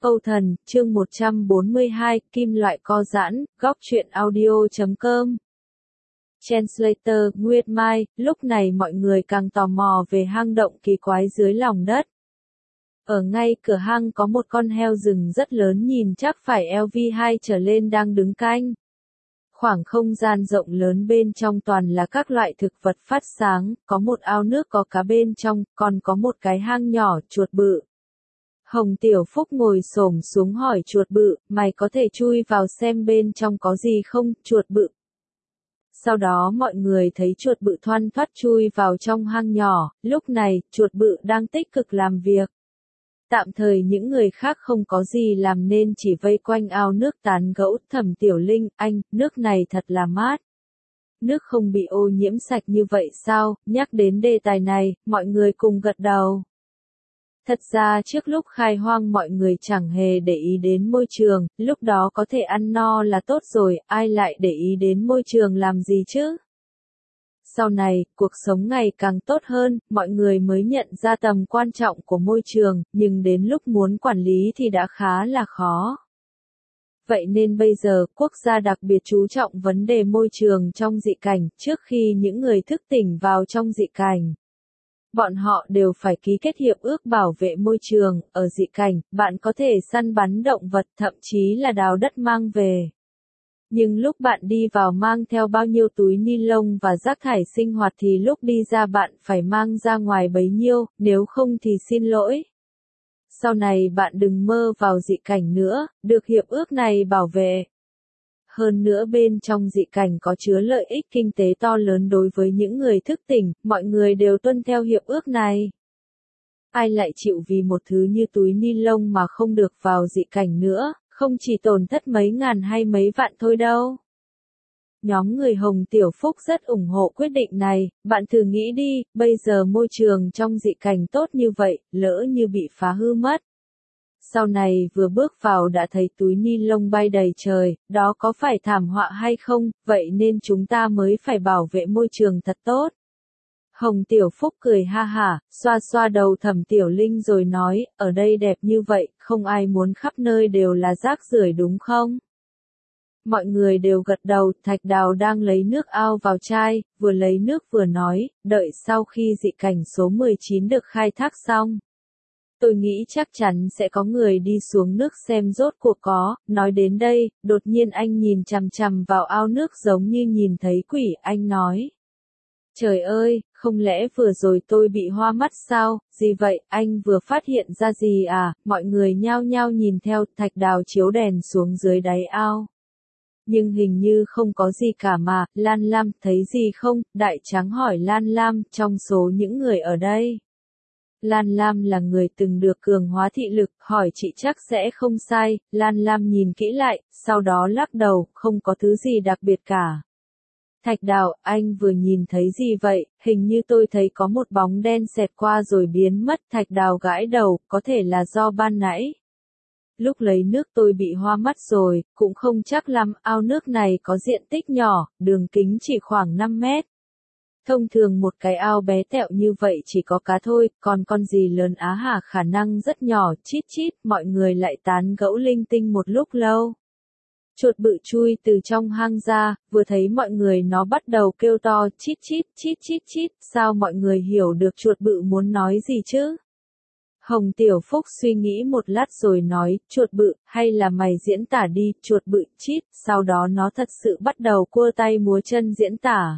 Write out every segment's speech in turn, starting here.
Âu Thần, chương 142, kim loại co giãn, góc truyện audio.com. Translator, Nguyệt Mai, lúc này mọi người càng tò mò về hang động kỳ quái dưới lòng đất. Ở ngay cửa hang có một con heo rừng rất lớn nhìn chắc phải LV2 trở lên đang đứng canh. Khoảng không gian rộng lớn bên trong toàn là các loại thực vật phát sáng, có một ao nước có cá bên trong, còn có một cái hang nhỏ, chuột bự. Hồng Tiểu Phúc ngồi xổm xuống hỏi chuột bự, mày có thể chui vào xem bên trong có gì không, chuột bự. Sau đó mọi người thấy chuột bự thoăn thoắt chui vào trong hang nhỏ, lúc này, chuột bự đang tích cực làm việc. Tạm thời những người khác không có gì làm nên chỉ vây quanh ao nước tán gẫu. Thẩm Tiểu Linh, anh, nước này thật là mát. Nước không bị ô nhiễm sạch như vậy sao? Nhắc đến đề tài này, mọi người cùng gật đầu. Thật ra trước lúc khai hoang mọi người chẳng hề để ý đến môi trường, lúc đó có thể ăn no là tốt rồi, ai lại để ý đến môi trường làm gì chứ? Sau này, cuộc sống ngày càng tốt hơn, mọi người mới nhận ra tầm quan trọng của môi trường, nhưng đến lúc muốn quản lý thì đã khá là khó. Vậy nên bây giờ, quốc gia đặc biệt chú trọng vấn đề môi trường trong dị cảnh, trước khi những người thức tỉnh vào trong dị cảnh. Bọn họ đều phải ký kết hiệp ước bảo vệ môi trường, ở dị cảnh, bạn có thể săn bắn động vật thậm chí là đào đất mang về. Nhưng lúc bạn đi vào mang theo bao nhiêu túi ni lông và rác thải sinh hoạt thì lúc đi ra bạn phải mang ra ngoài bấy nhiêu, nếu không thì xin lỗi. Sau này bạn đừng mơ vào dị cảnh nữa, được hiệp ước này bảo vệ. Hơn nữa bên trong dị cảnh có chứa lợi ích kinh tế to lớn đối với những người thức tỉnh, mọi người đều tuân theo hiệp ước này. Ai lại chịu vì một thứ như túi ni lông mà không được vào dị cảnh nữa, không chỉ tổn thất mấy ngàn hay mấy vạn thôi đâu. Nhóm người Hồng Tiểu Phúc rất ủng hộ quyết định này, bạn thử nghĩ đi, bây giờ môi trường trong dị cảnh tốt như vậy, lỡ như bị phá hư mất. Sau này vừa bước vào đã thấy túi ni lông bay đầy trời, đó có phải thảm họa hay không, vậy nên chúng ta mới phải bảo vệ môi trường thật tốt. Hồng Tiểu Phúc cười ha hả, xoa xoa đầu Thẩm Tiểu Linh rồi nói, ở đây đẹp như vậy, không ai muốn khắp nơi đều là rác rưởi đúng không? Mọi người đều gật đầu, Thạch Đào đang lấy nước ao vào chai, vừa lấy nước vừa nói, đợi sau khi dị cảnh số 19 được khai thác xong. Tôi nghĩ chắc chắn sẽ có người đi xuống nước xem rốt cuộc có, nói đến đây, đột nhiên anh nhìn chằm chằm vào ao nước giống như nhìn thấy quỷ, anh nói. Trời ơi, không lẽ vừa rồi tôi bị hoa mắt sao, gì vậy, anh vừa phát hiện ra gì à, mọi người nhao nhao nhìn theo, Thạch Đào chiếu đèn xuống dưới đáy ao. Nhưng hình như không có gì cả mà, Lan Lam, thấy gì không, Đại Tráng hỏi Lan Lam, trong số những người ở đây. Lan Lam là người từng được cường hóa thị lực, hỏi chị chắc sẽ không sai, Lan Lam nhìn kỹ lại, sau đó lắc đầu, không có thứ gì đặc biệt cả. Thạch Đào, anh vừa nhìn thấy gì vậy, hình như tôi thấy có một bóng đen xẹt qua rồi biến mất, Thạch Đào gãi đầu, có thể là do ban nãy. Lúc lấy nước tôi bị hoa mắt rồi, cũng không chắc lắm, ao nước này có diện tích nhỏ, đường kính chỉ khoảng 5 mét. Thông thường một cái ao bé tẹo như vậy chỉ có cá thôi, còn con gì lớn á hả khả năng rất nhỏ, chít chít, mọi người lại tán gẫu linh tinh một lúc lâu. Chuột bự chui từ trong hang ra, vừa thấy mọi người nó bắt đầu kêu to, chít chít, chít chít chít, sao mọi người hiểu được chuột bự muốn nói gì chứ? Hồng Tiểu Phúc suy nghĩ một lát rồi nói, chuột bự, hay là mày diễn tả đi, chuột bự, chít, sau đó nó thật sự bắt đầu cua tay múa chân diễn tả.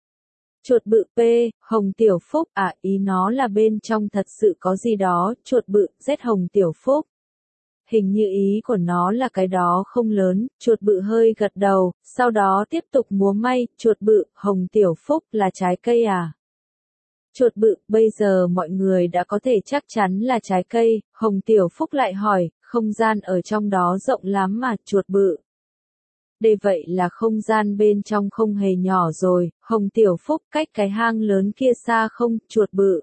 Chuột bự P, Hồng Tiểu Phúc, ý nó là bên trong thật sự có gì đó, chuột bự, Z Hồng Tiểu Phúc. Hình như ý của nó là cái đó không lớn, chuột bự hơi gật đầu, sau đó tiếp tục múa may, chuột bự, Hồng Tiểu Phúc là trái cây à? Chuột bự, bây giờ mọi người đã có thể chắc chắn là trái cây, Hồng Tiểu Phúc lại hỏi, không gian ở trong đó rộng lắm mà, chuột bự. Đây vậy là không gian bên trong không hề nhỏ rồi, Hồng Tiểu Phúc cách cái hang lớn kia xa không, chuột bự.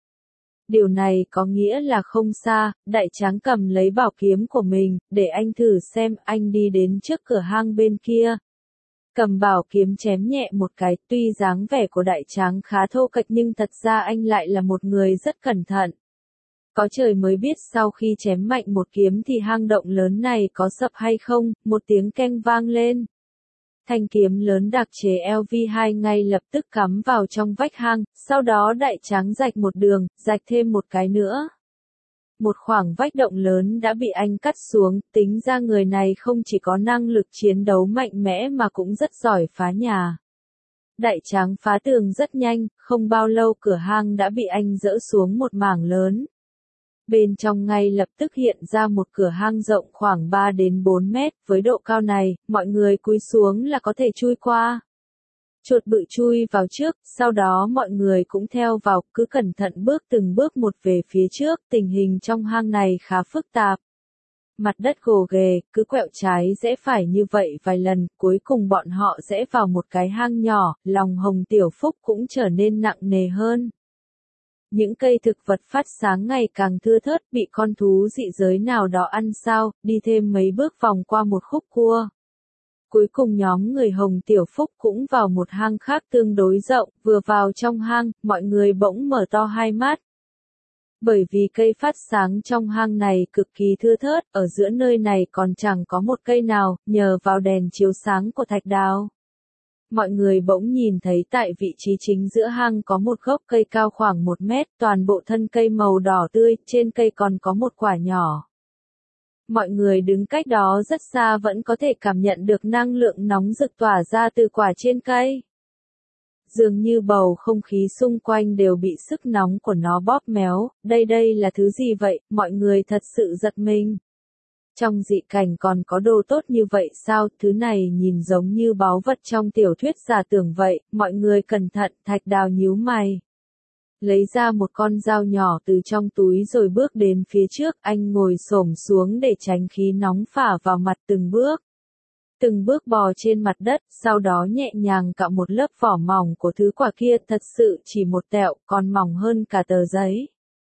Điều này có nghĩa là không xa, Đại Tráng cầm lấy bảo kiếm của mình, để anh thử xem, anh đi đến trước cửa hang bên kia. Cầm bảo kiếm chém nhẹ một cái, tuy dáng vẻ của Đại Tráng khá thô kệch nhưng thật ra anh lại là một người rất cẩn thận. Có trời mới biết sau khi chém mạnh một kiếm thì hang động lớn này có sập hay không, một tiếng keng vang lên. Thanh kiếm lớn đặc chế LV2 ngay lập tức cắm vào trong vách hang, sau đó đại tráng rạch một đường, rạch thêm một cái nữa. Một khoảng vách động lớn đã bị anh cắt xuống, tính ra người này không chỉ có năng lực chiến đấu mạnh mẽ mà cũng rất giỏi phá nhà. Đại tráng phá tường rất nhanh, không bao lâu cửa hang đã bị anh dỡ xuống một mảng lớn. Bên trong ngay lập tức hiện ra một cửa hang rộng khoảng 3 đến 4 mét, với độ cao này, mọi người cúi xuống là có thể chui qua. Chuột bự chui vào trước, sau đó mọi người cũng theo vào, cứ cẩn thận bước từng bước một về phía trước, tình hình trong hang này khá phức tạp. Mặt đất gồ ghề, cứ quẹo trái rẽ phải như vậy vài lần, cuối cùng bọn họ rẽ vào một cái hang nhỏ, lòng Hồng Tiểu Phúc cũng trở nên nặng nề hơn. Những cây thực vật phát sáng ngày càng thưa thớt, bị con thú dị giới nào đó ăn sao, đi thêm mấy bước vòng qua một khúc cua. Cuối cùng nhóm người Hồng Tiểu Phúc cũng vào một hang khác tương đối rộng, vừa vào trong hang, mọi người bỗng mở to hai mắt. Bởi vì cây phát sáng trong hang này cực kỳ thưa thớt, ở giữa nơi này còn chẳng có một cây nào, nhờ vào đèn chiếu sáng của thạch đào. Mọi người bỗng nhìn thấy tại vị trí chính giữa hang có một gốc cây cao khoảng 1 mét, toàn bộ thân cây màu đỏ tươi, trên cây còn có một quả nhỏ. Mọi người đứng cách đó rất xa vẫn có thể cảm nhận được năng lượng nóng rực tỏa ra từ quả trên cây. Dường như bầu không khí xung quanh đều bị sức nóng của nó bóp méo, đây là thứ gì vậy, mọi người thật sự giật mình. Trong dị cảnh còn có đồ tốt như vậy sao, thứ này nhìn giống như báu vật trong tiểu thuyết giả tưởng vậy, mọi người cẩn thận, Thạch Đào nhíu mày. Lấy ra một con dao nhỏ từ trong túi rồi bước đến phía trước, anh ngồi xổm xuống để tránh khí nóng phả vào mặt từng bước. Từng bước bò trên mặt đất, sau đó nhẹ nhàng cạo một lớp vỏ mỏng của thứ quả kia, thật sự chỉ một tẹo, còn mỏng hơn cả tờ giấy.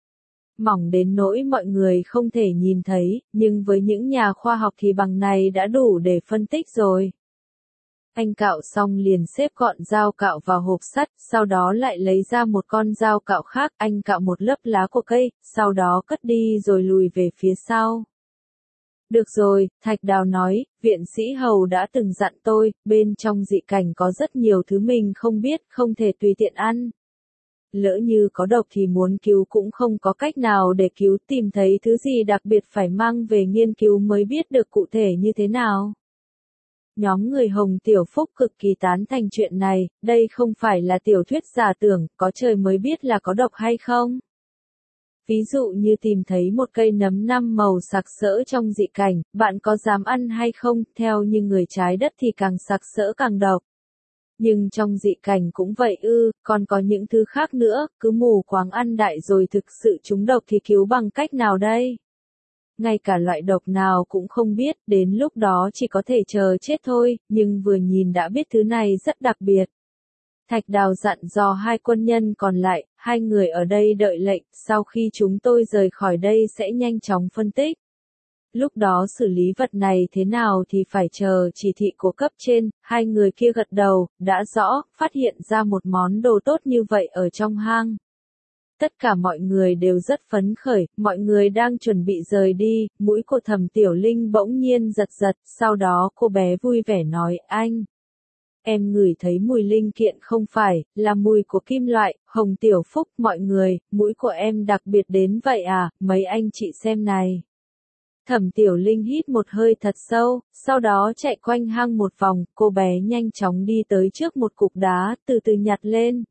Mỏng đến nỗi mọi người không thể nhìn thấy, nhưng với những nhà khoa học thì bằng này đã đủ để phân tích rồi. Anh cạo xong liền xếp gọn dao cạo vào hộp sắt, sau đó lại lấy ra một con dao cạo khác, anh cạo một lớp lá của cây, sau đó cất đi rồi lùi về phía sau. Được rồi, Thạch Đào nói, viện sĩ Hầu đã từng dặn tôi, bên trong dị cảnh có rất nhiều thứ mình không biết, không thể tùy tiện ăn. Lỡ như có độc thì muốn cứu cũng không có cách nào để cứu, tìm thấy thứ gì đặc biệt phải mang về nghiên cứu mới biết được cụ thể như thế nào. Nhóm người Hồng Tiểu Phúc cực kỳ tán thành chuyện này, đây không phải là tiểu thuyết giả tưởng, có trời mới biết là có độc hay không. Ví dụ như tìm thấy một cây nấm 5 màu sặc sỡ trong dị cảnh, bạn có dám ăn hay không, theo như người trái đất thì càng sặc sỡ càng độc. Nhưng trong dị cảnh cũng vậy còn có những thứ khác nữa, cứ mù quáng ăn đại rồi thực sự trúng độc thì cứu bằng cách nào đây? Ngay cả loại độc nào cũng không biết, đến lúc đó chỉ có thể chờ chết thôi, nhưng vừa nhìn đã biết thứ này rất đặc biệt. Thạch Đào dặn dò hai quân nhân còn lại, hai người ở đây đợi lệnh, sau khi chúng tôi rời khỏi đây sẽ nhanh chóng phân tích. Lúc đó xử lý vật này thế nào thì phải chờ chỉ thị của cấp trên, hai người kia gật đầu, đã rõ, phát hiện ra một món đồ tốt như vậy ở trong hang. Tất cả mọi người đều rất phấn khởi, mọi người đang chuẩn bị rời đi, mũi của Thẩm Tiểu Linh bỗng nhiên giật giật, sau đó cô bé vui vẻ nói, anh. Em ngửi thấy mùi linh kiện không phải, là mùi của kim loại, Hồng Tiểu Phúc, mọi người, mũi của em đặc biệt đến vậy à, mấy anh chị xem này. Thẩm Tiểu Linh hít một hơi thật sâu, sau đó chạy quanh hang một vòng, cô bé nhanh chóng đi tới trước một cục đá, từ từ nhặt lên.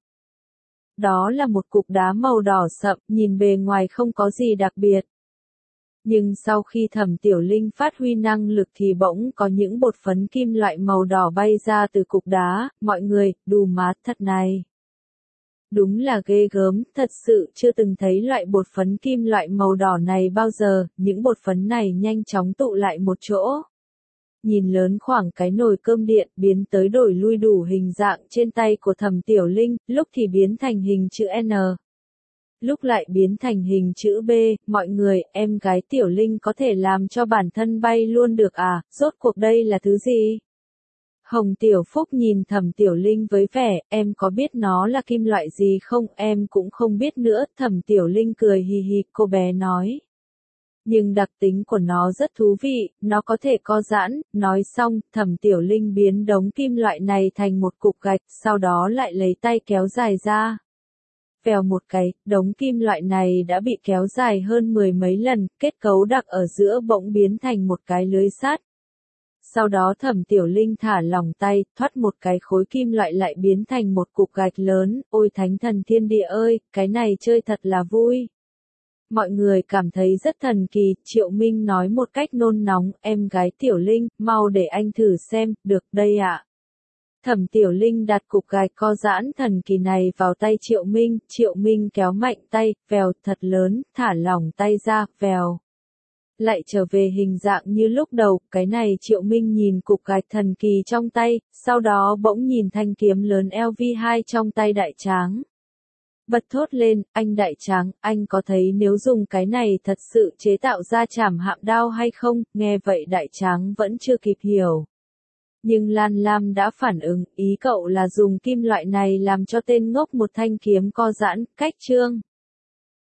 Đó là một cục đá màu đỏ sậm, nhìn bề ngoài không có gì đặc biệt. Nhưng sau khi Thẩm Tiểu Linh phát huy năng lực thì bỗng có những bột phấn kim loại màu đỏ bay ra từ cục đá, mọi người, đù má thật này. Đúng là ghê gớm, thật sự chưa từng thấy loại bột phấn kim loại màu đỏ này bao giờ, những bột phấn này nhanh chóng tụ lại một chỗ. Nhìn lớn khoảng cái nồi cơm điện, biến tới đổi lui đủ hình dạng trên tay của Thẩm Tiểu Linh, lúc thì biến thành hình chữ N. Lúc lại biến thành hình chữ B, mọi người, em gái Tiểu Linh có thể làm cho bản thân bay luôn được à, rốt cuộc đây là thứ gì? Hồng Tiểu Phúc nhìn Thẩm Tiểu Linh với vẻ, em có biết nó là kim loại gì không? Em cũng không biết nữa, Thẩm Tiểu Linh cười hì hì, cô bé nói. Nhưng đặc tính của nó rất thú vị, nó có thể co giãn, nói xong, Thẩm Tiểu Linh biến đống kim loại này thành một cục gạch, sau đó lại lấy tay kéo dài ra. Vèo một cái, đống kim loại này đã bị kéo dài hơn 10 mấy lần, kết cấu đặc ở giữa bỗng biến thành một cái lưới sắt. Sau đó Thẩm Tiểu Linh thả lỏng tay, thoát một cái khối kim loại lại biến thành một cục gạch lớn, ôi thánh thần thiên địa ơi, cái này chơi thật là vui. Mọi người cảm thấy rất thần kỳ, Triệu Minh nói một cách nôn nóng, em gái Tiểu Linh, mau để anh thử xem, được đây ạ. Thẩm Tiểu Linh đặt cục gạch co giãn thần kỳ này vào tay Triệu Minh kéo mạnh tay, vèo thật lớn, thả lỏng tay ra, vèo. Lại trở về hình dạng như lúc đầu, cái này Triệu Minh nhìn cục gạch thần kỳ trong tay, sau đó bỗng nhìn thanh kiếm lớn LV2 trong tay Đại Tráng. Bật thốt lên, anh Đại Tráng, anh có thấy nếu dùng cái này thật sự chế tạo ra trảm hạm đao hay không? Nghe vậy Đại Tráng vẫn chưa kịp hiểu. Nhưng Lan Lam đã phản ứng, ý cậu là dùng kim loại này làm cho tên ngốc một thanh kiếm co giãn, cách chương.